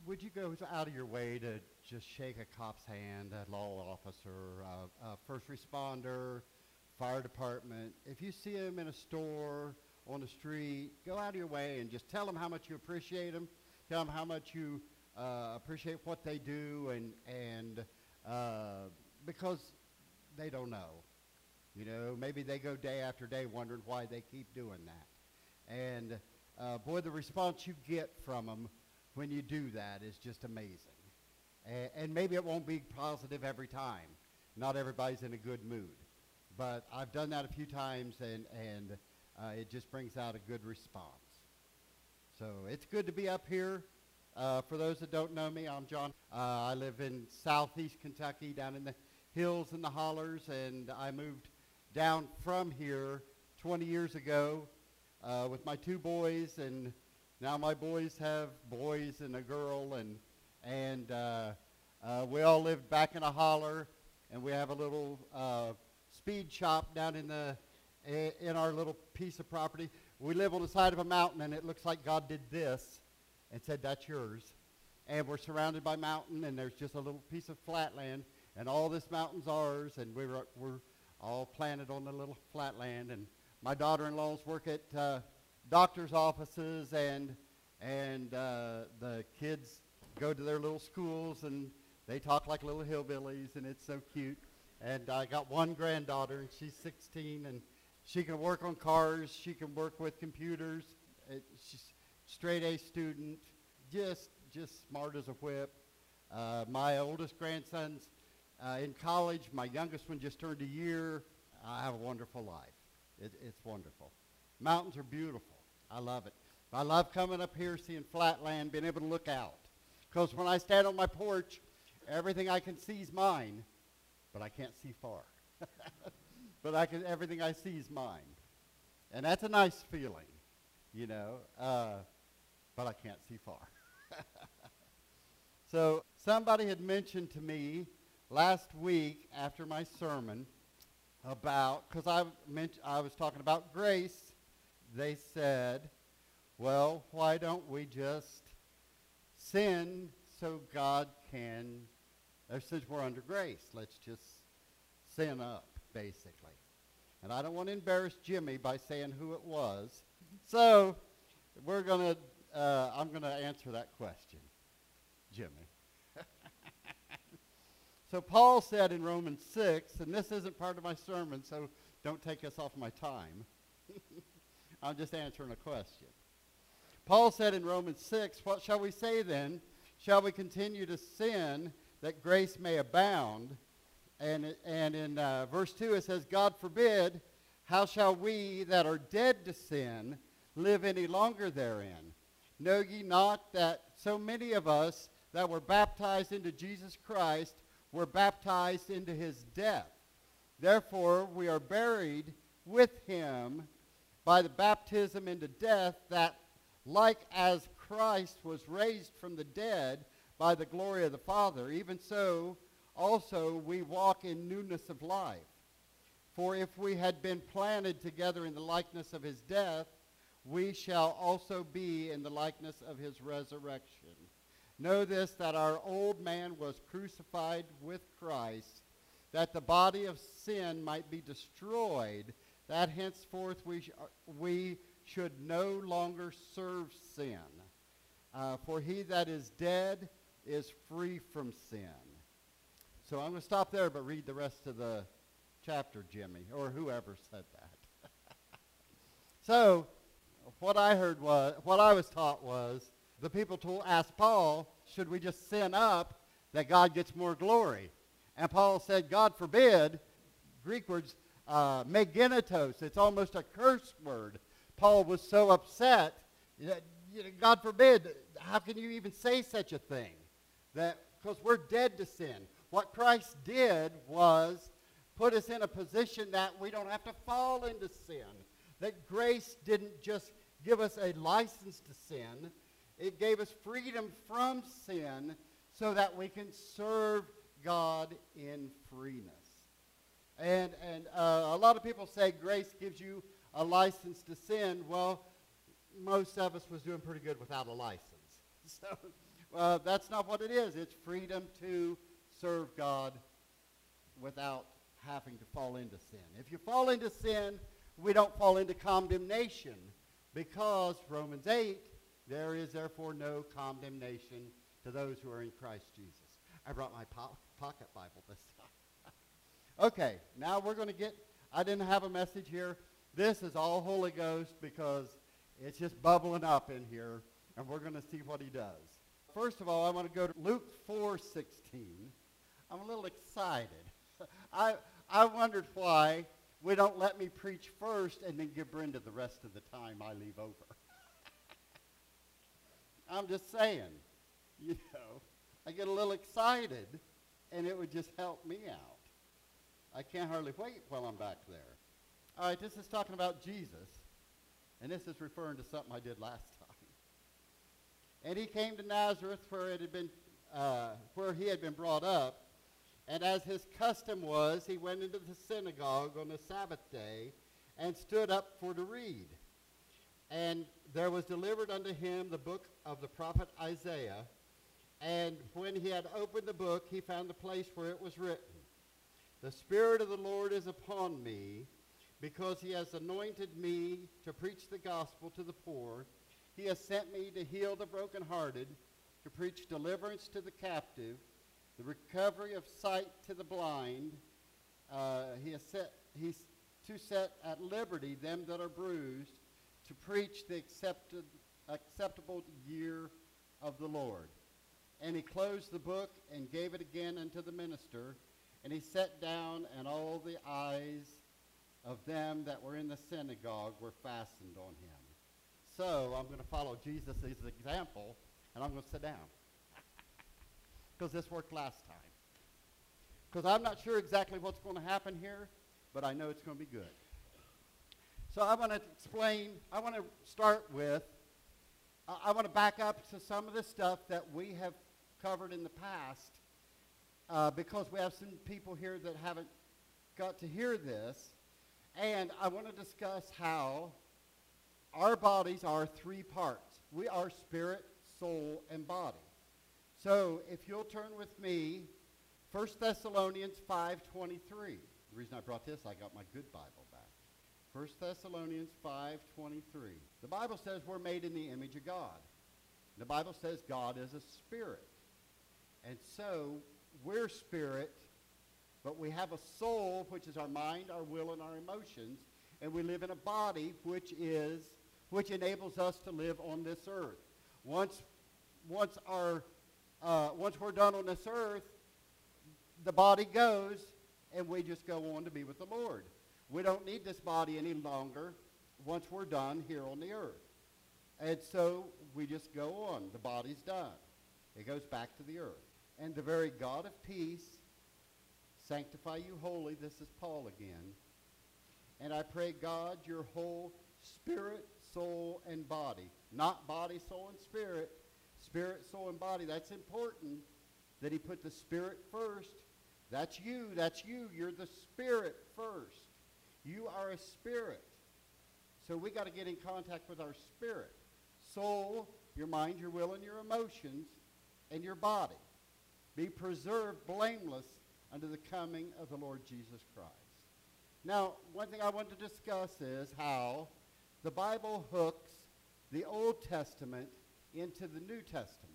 would you go out of your way to just shake a cop's hand, a law officer, a first responder, fire department? If you see them in a store, on the street, go out of your way and just tell them how much you appreciate them. Tell them how much you appreciate what they do, and because they don't know. You know, maybe they go day after day wondering why they keep doing that. And boy, the response you get from them when you do that is just amazing. And maybe it won't be positive every time. Not everybody's in a good mood. But I've done that a few times, and it just brings out a good response. So it's good to be up here. For those that don't know me, I'm John. I live in southeast Kentucky, down in the hills and the hollers, and I moved down from here 20 years ago with my two boys, and now my boys have boys and a girl, and we all live back in a holler, and we have a little speed shop down in our little piece of property. We live on the side of a mountain, and it looks like God did this and said, that's yours. And we're surrounded by mountain, and there's just a little piece of flat land, and all this mountain's ours, and we're all planted on the little flat land. And my daughter-in-laws work at doctor's offices, and the kids go to their little schools, and they talk like little hillbillies, and it's so cute. And I got one granddaughter, and she's 16, and she can work on cars. She can work with computers. She's straight A student, just smart as a whip. My oldest grandson's in college. My youngest one just turned a year. I have a wonderful life. It's wonderful. Mountains are beautiful. I love it. I love coming up here, seeing flat land, being able to look out. Because when I stand on my porch, everything I can see is mine, but I can't see far. But everything I see is mine. And that's a nice feeling, you know, but I can't see far. So somebody had mentioned to me last week after my sermon about, because I was talking about grace, they said, well, why don't we just sin so God can, since we're under grace, let's just sin up, basically. And I don't want to embarrass Jimmy by saying who it was. So I'm going to answer that question, Jimmy. So Paul said in Romans 6, and this isn't part of my sermon, so don't take us off my time. I'm just answering a question. Paul said in Romans 6, what shall we say then? Shall we continue to sin that grace may abound? And in verse 2 it says, God forbid, how shall we that are dead to sin live any longer therein? Know ye not that so many of us that were baptized into Jesus Christ were baptized into his death? Therefore we are buried with him by the baptism into death, that like as Christ was raised from the dead by the glory of the Father, even so also we walk in newness of life. For if we had been planted together in the likeness of his death, we shall also be in the likeness of his resurrection. Know this, that our old man was crucified with Christ, that the body of sin might be destroyed, that henceforth we should no longer serve sin. For he that is dead is free from sin. So I'm going to stop there, but read the rest of the chapter, Jimmy, or whoever said that. So what I was taught was, the people asked Paul, should we just sin up that God gets more glory? And Paul said, God forbid. Greek words, megenitos. It's almost a curse word. Paul was so upset that, God forbid, how can you even say such a thing? Because we're dead to sin. What Christ did was put us in a position that we don't have to fall into sin. That grace didn't just give us a license to sin. It gave us freedom from sin so that we can serve God in freeness. And a lot of people say grace gives you a license to sin. Well, most of us was doing pretty good without a license. So That's not what it is. It's freedom to serve God without having to fall into sin. If you fall into sin, we don't fall into condemnation because Romans 8, there is therefore no condemnation to those who are in Christ Jesus. I brought my pocket Bible this time. Okay, now we're going to get, I didn't have a message here. This is all Holy Ghost because it's just bubbling up in here, and we're going to see what he does. First of all, I want to go to Luke 4:16. I'm a little excited. I wondered why we don't let me preach first and then give Brenda the rest of the time I leave over. I'm just saying, you know, I get a little excited, and it would just help me out. I can't hardly wait while I'm back there. All right, this is talking about Jesus, and this is referring to something I did last time. And he came to Nazareth where he had been brought up, and as his custom was, he went into the synagogue on the Sabbath day and stood up for to read. And there was delivered unto him the book of the prophet Isaiah. And when he had opened the book, he found the place where it was written, "The Spirit of the Lord is upon me, because he has anointed me to preach the gospel to the poor. He has sent me to heal the brokenhearted, to preach deliverance to the captive, the recovery of sight to the blind. To set at liberty them that are bruised, to preach the acceptable year of the Lord." And he closed the book and gave it again unto the minister, and he sat down, and all the eyes of them that were in the synagogue were fastened on him. So I'm going to follow Jesus' example, and I'm going to sit down. Because this worked last time. Because I'm not sure exactly what's going to happen here, but I know it's going to be good. So I want to explain, I want to start with, I want to back up to some of the stuff that we have covered in the past, because we have some people here that haven't got to hear this. And I want to discuss how our bodies are three parts. We are spirit, soul, and body. So if you'll turn with me, 1 Thessalonians 5:23. The reason I brought this, I got my good Bible back. 1 Thessalonians 5:23. The Bible says we're made in the image of God. The Bible says God is a spirit. And so we're spirit, but we have a soul, which is our mind, our will, and our emotions, and we live in a body which enables us to live on this earth. Once we're done on this earth, the body goes, and we just go on to be with the Lord. We don't need this body any longer once we're done here on the earth. And so we just go on. The body's done. It goes back to the earth. And the very God of peace sanctify you wholly. This is Paul again. And I pray, God, your whole spirit, soul, and body. Not body, soul, and spirit. Spirit, soul, and body. That's important that he put the spirit first. That's you. That's you. You're the spirit first. You are a spirit. So we got to get in contact with our spirit. Soul, your mind, your will, and your emotions, and your body. Be preserved blameless unto the coming of the Lord Jesus Christ. Now, one thing I want to discuss is how the Bible hooks the Old Testament into the New Testament.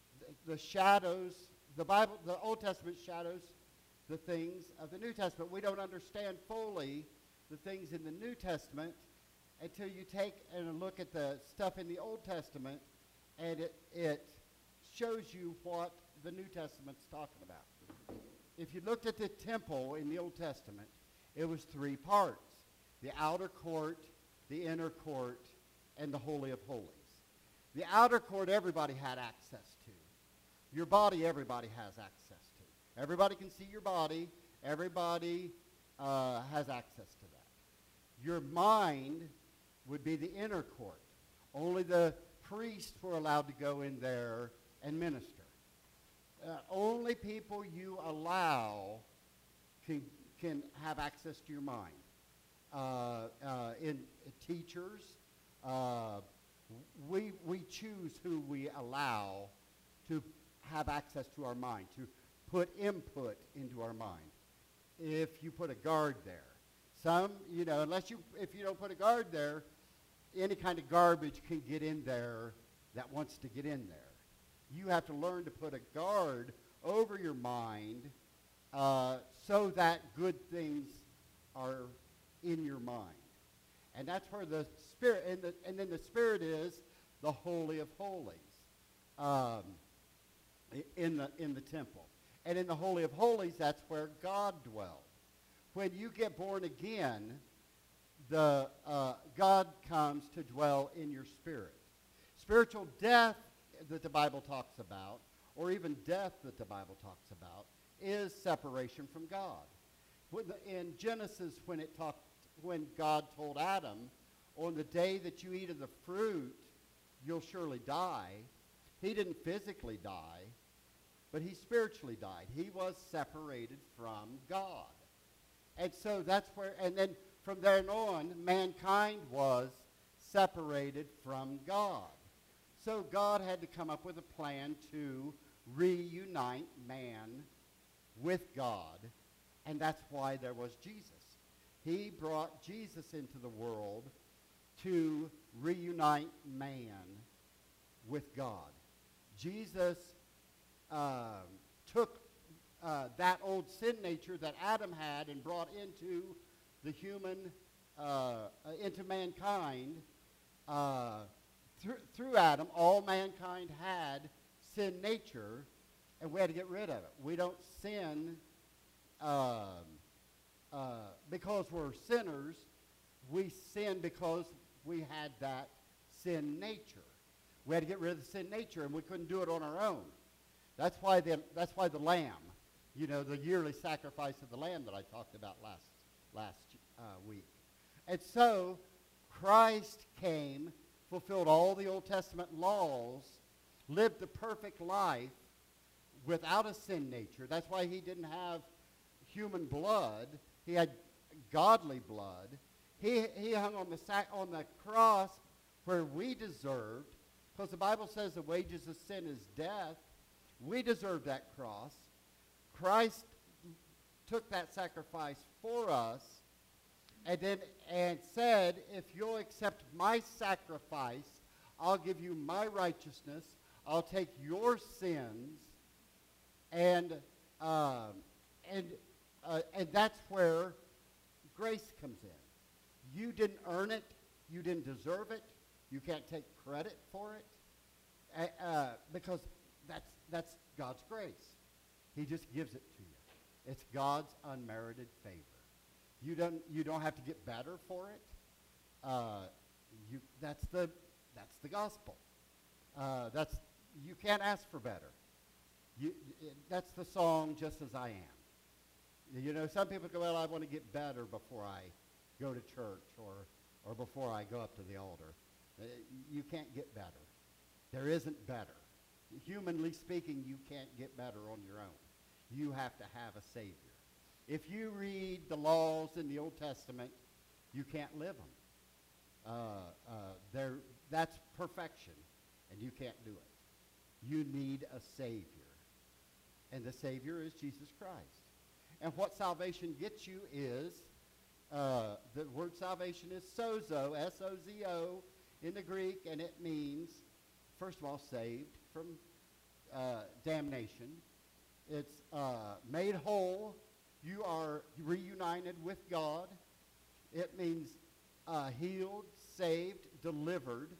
The Old Testament shadows the things of the New Testament. We don't understand fully the things in the New Testament until you take and look at the stuff in the Old Testament, and it shows you what the New Testament's talking about. If you looked at the temple in the Old Testament, it was three parts: the outer court, the inner court, and the Holy of Holies. The outer court everybody had access to. Your body everybody has access to. Everybody can see your body. Everybody has access to that. Your mind would be the inner court. Only the priests were allowed to go in there and minister. Only people you allow can have access to your mind. In teachers, we choose who we allow to have access to our mind, to put input into our mind. If you put a guard there, if you don't put a guard there, any kind of garbage can get in there that wants to get in there. You have to learn to put a guard over your mind so that good things are in your mind. And that's where the Spirit, and then the Spirit is the Holy of Holies in the temple. And in the Holy of Holies, that's where God dwells. When you get born again, God comes to dwell in your spirit. Spiritual death that the Bible talks about, or even death that the Bible talks about, is separation from God. In Genesis, when God told Adam, on the day that you eat of the fruit, you'll surely die, he didn't physically die, but he spiritually died. He was separated from God. And so that's where, and then from then on, mankind was separated from God. So God had to come up with a plan to reunite man with God, and that's why there was Jesus. He brought Jesus into the world to reunite man with God. Jesus took that old sin nature that Adam had and brought into the human, into mankind. Through Adam, all mankind had sin nature, and we had to get rid of it. We don't sin because we're sinners. We sin because we had that sin nature. We had to get rid of the sin nature, and we couldn't do it on our own. That's why the lamb, the yearly sacrifice of the lamb that I talked about last week. And so Christ came, fulfilled all the Old Testament laws, lived the perfect life without a sin nature. That's why he didn't have human blood. He had godly blood. He hung on the cross where we deserved, because the Bible says the wages of sin is death. We deserved that cross. Christ took that sacrifice for us and said, if you'll accept my sacrifice, I'll give you my righteousness. I'll take your sins, and that's where grace comes in. You didn't earn it. You didn't deserve it. You can't take credit for it because that's God's grace. He just gives it to you. It's God's unmerited favor. You don't have to get better for it. That's the gospel. You can't ask for better. That's the song, Just As I Am. Some people go, well, I want to get better before I go to church or before I go up to the altar. You can't get better. There isn't better. Humanly speaking, you can't get better on your own. You have to have a Savior. If you read the laws in the Old Testament, you can't live them. That's perfection, and you can't do it. You need a Savior, and the Savior is Jesus Christ. And what salvation gets you is, the word salvation is sozo, S-O-Z-O, in the Greek, and it means, first of all, saved from damnation. It's made whole. You are reunited with God. It means healed, saved, delivered,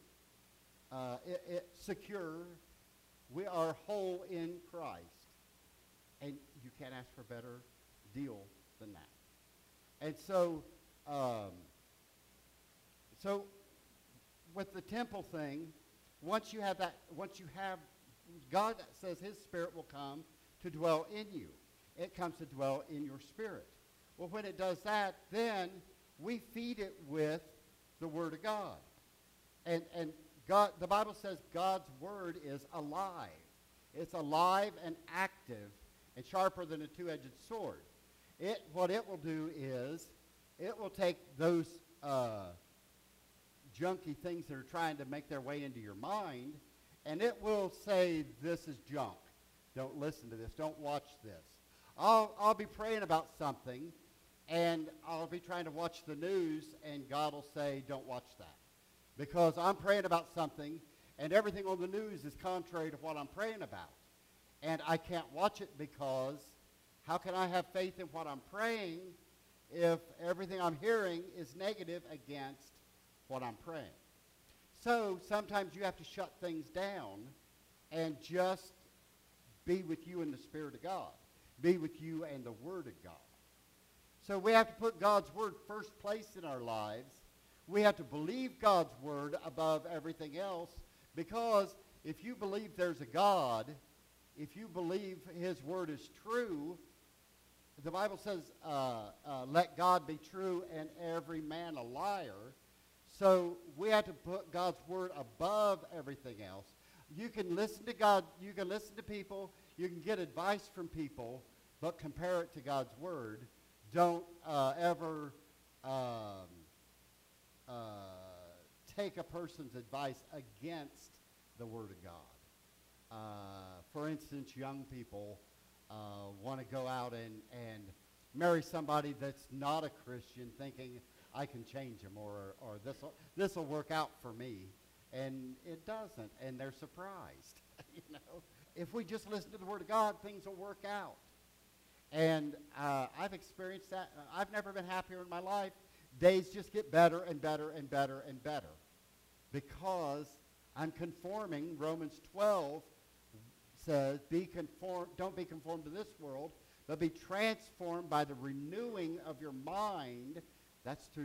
secure. We are whole in Christ. And you can't ask for a better deal than that. And so with the temple thing, once you have, God says his Spirit will come to dwell in you. It comes to dwell in your spirit. Well, when it does that, then we feed it with the Word of God. And God, the Bible says God's Word is alive. It's alive and active and sharper than a two-edged sword. What it will do is it will take those junky things that are trying to make their way into your mind, and it will say, this is junk. Don't listen to this. Don't watch this. I'll be praying about something, and I'll be trying to watch the news, and God will say, don't watch that. Because I'm praying about something, and everything on the news is contrary to what I'm praying about. And I can't watch it because how can I have faith in what I'm praying if everything I'm hearing is negative against what I'm praying? So sometimes you have to shut things down and just be with you in the Spirit of God. Be with you and the Word of God. So we have to put God's Word first place in our lives. We have to believe God's Word above everything else, because if you believe there's a God, if you believe His Word is true, the Bible says, let God be true and every man a liar. So we have to put God's Word above everything else. You can listen to God, you can listen to people, you can get advice from people, but compare it to God's Word. Don't ever take a person's advice against the Word of God. For instance, young people want to go out and marry somebody that's not a Christian, thinking I can change them, or this will work out for me, and it doesn't, and they're surprised. You know, if we just listen to the Word of God, things will work out. And I've experienced that. I've never been happier in my life. Days just get better and better and better and better because I'm conforming. Romans 12 says, don't be conformed to this world, but be transformed by the renewing of your mind. That's through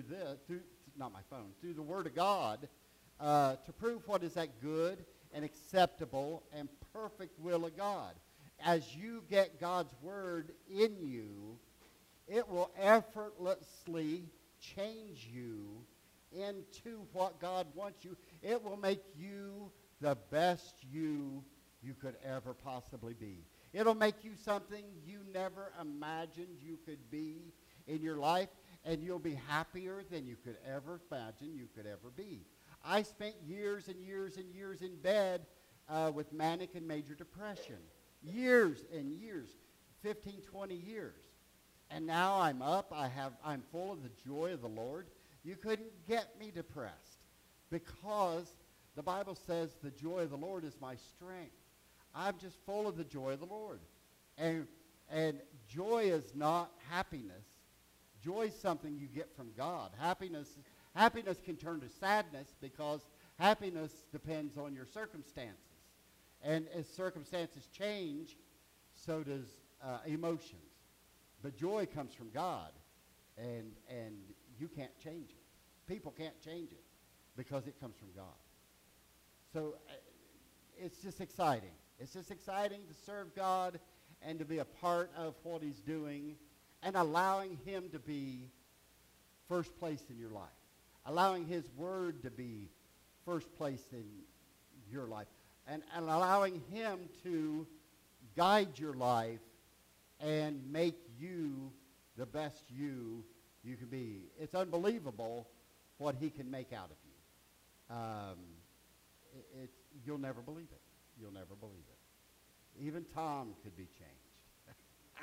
the Word of God, to prove what is that good and acceptable and perfect will of God. As you get God's Word in you, it will effortlessly change you into what God wants you. It will make you the best you could ever possibly be. It'll make you something you never imagined you could be in your life, and you'll be happier than you could ever imagine you could ever be. I spent years and years and years in bed with manic and major depression. Years and years, 15, 20 years. And now I'm up. I'm full of the joy of the Lord. You couldn't get me depressed because the Bible says the joy of the Lord is my strength. I'm just full of the joy of the Lord. And joy is not happiness. Joy is something you get from God. Happiness can turn to sadness because happiness depends on your circumstances. And as circumstances change, so does emotions. But joy comes from God, and you can't change it. People can't change it because it comes from God. So it's just exciting. It's just exciting to serve God and to be a part of what He's doing and allowing Him to be first place in your life. Allowing His Word to be first place in your life. And allowing Him to guide your life and make you the best you can be. It's unbelievable what He can make out of you. You'll never believe it. You'll never believe it. Even Tom could be changed.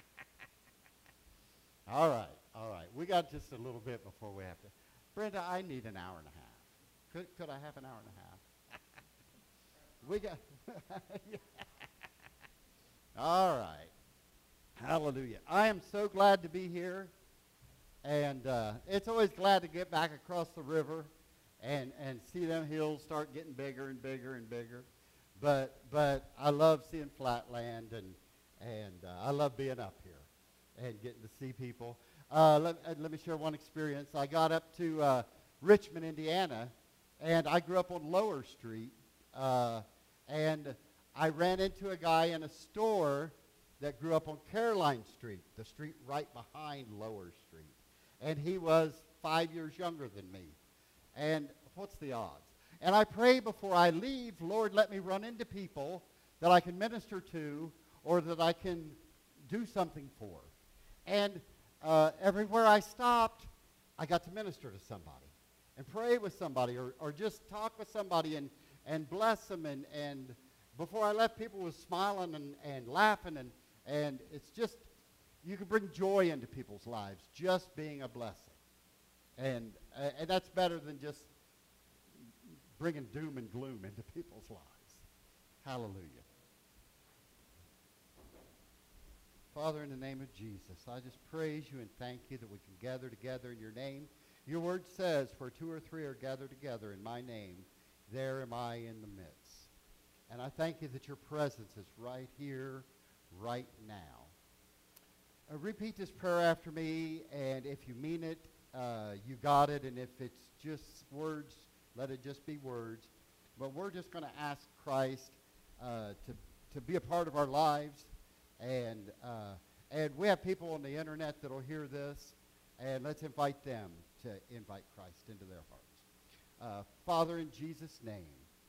All right. We got just a little bit before we have to. Brenda, I need an hour and a half. Could I have an hour and a half? We got. All right. Hallelujah. I am so glad to be here. And it's always glad to get back across the river and see them hills start getting bigger and bigger and bigger. But I love seeing flatland, and I love being up here and getting to see people. Let me share one experience. I got up to Richmond, Indiana, and I grew up on Lower Street. And I ran into a guy in a store that grew up on Caroline Street, the street right behind Lower Street. And he was 5 years younger than me. And what's the odds? And I pray before I leave, Lord, let me run into people that I can minister to or that I can do something for. And everywhere I stopped, I got to minister to somebody and pray with somebody or just talk with somebody and bless them and Before I left, people was smiling and laughing, and it's just, you can bring joy into people's lives just being a blessing. And that's better than just bringing doom and gloom into people's lives. Hallelujah. Father, in the name of Jesus, I just praise you and thank you that we can gather together in your name. Your word says, where two or three are gathered together in my name, there am I in the midst. And I thank you that your presence is right here, right now. Repeat this prayer after me, and if you mean it, you got it. And if it's just words, let it just be words. But we're just going to ask Christ to be a part of our lives. And we have people on the internet that will hear this, and let's invite them to invite Christ into their hearts. Father, in Jesus' name,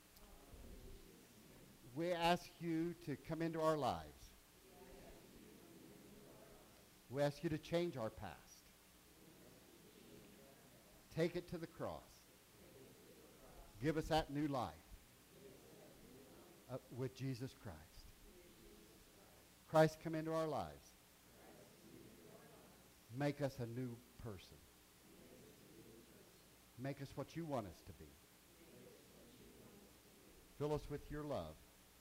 we ask you to come into our lives. We ask you to change our past. Take it to the cross. Give us that new life with Jesus Christ. Christ, come into our lives. Make us a new person. Make us what you want us to be. Fill us with your love.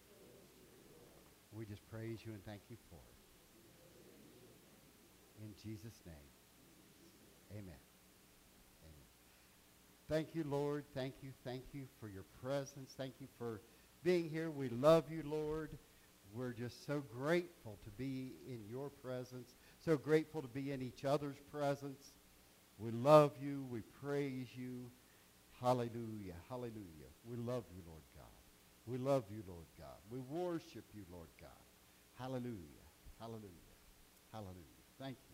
We just praise you and thank you for it. In Jesus' name, amen. Amen. Thank you, Lord. Thank you for your presence. Thank you for being here. We love you, Lord. We're just so grateful to be in your presence, so grateful to be in each other's presence. We love you. We praise you. Hallelujah. Hallelujah. We love you, Lord God. We love you, Lord God. We worship you, Lord God. Hallelujah. Hallelujah. Hallelujah. Thank you.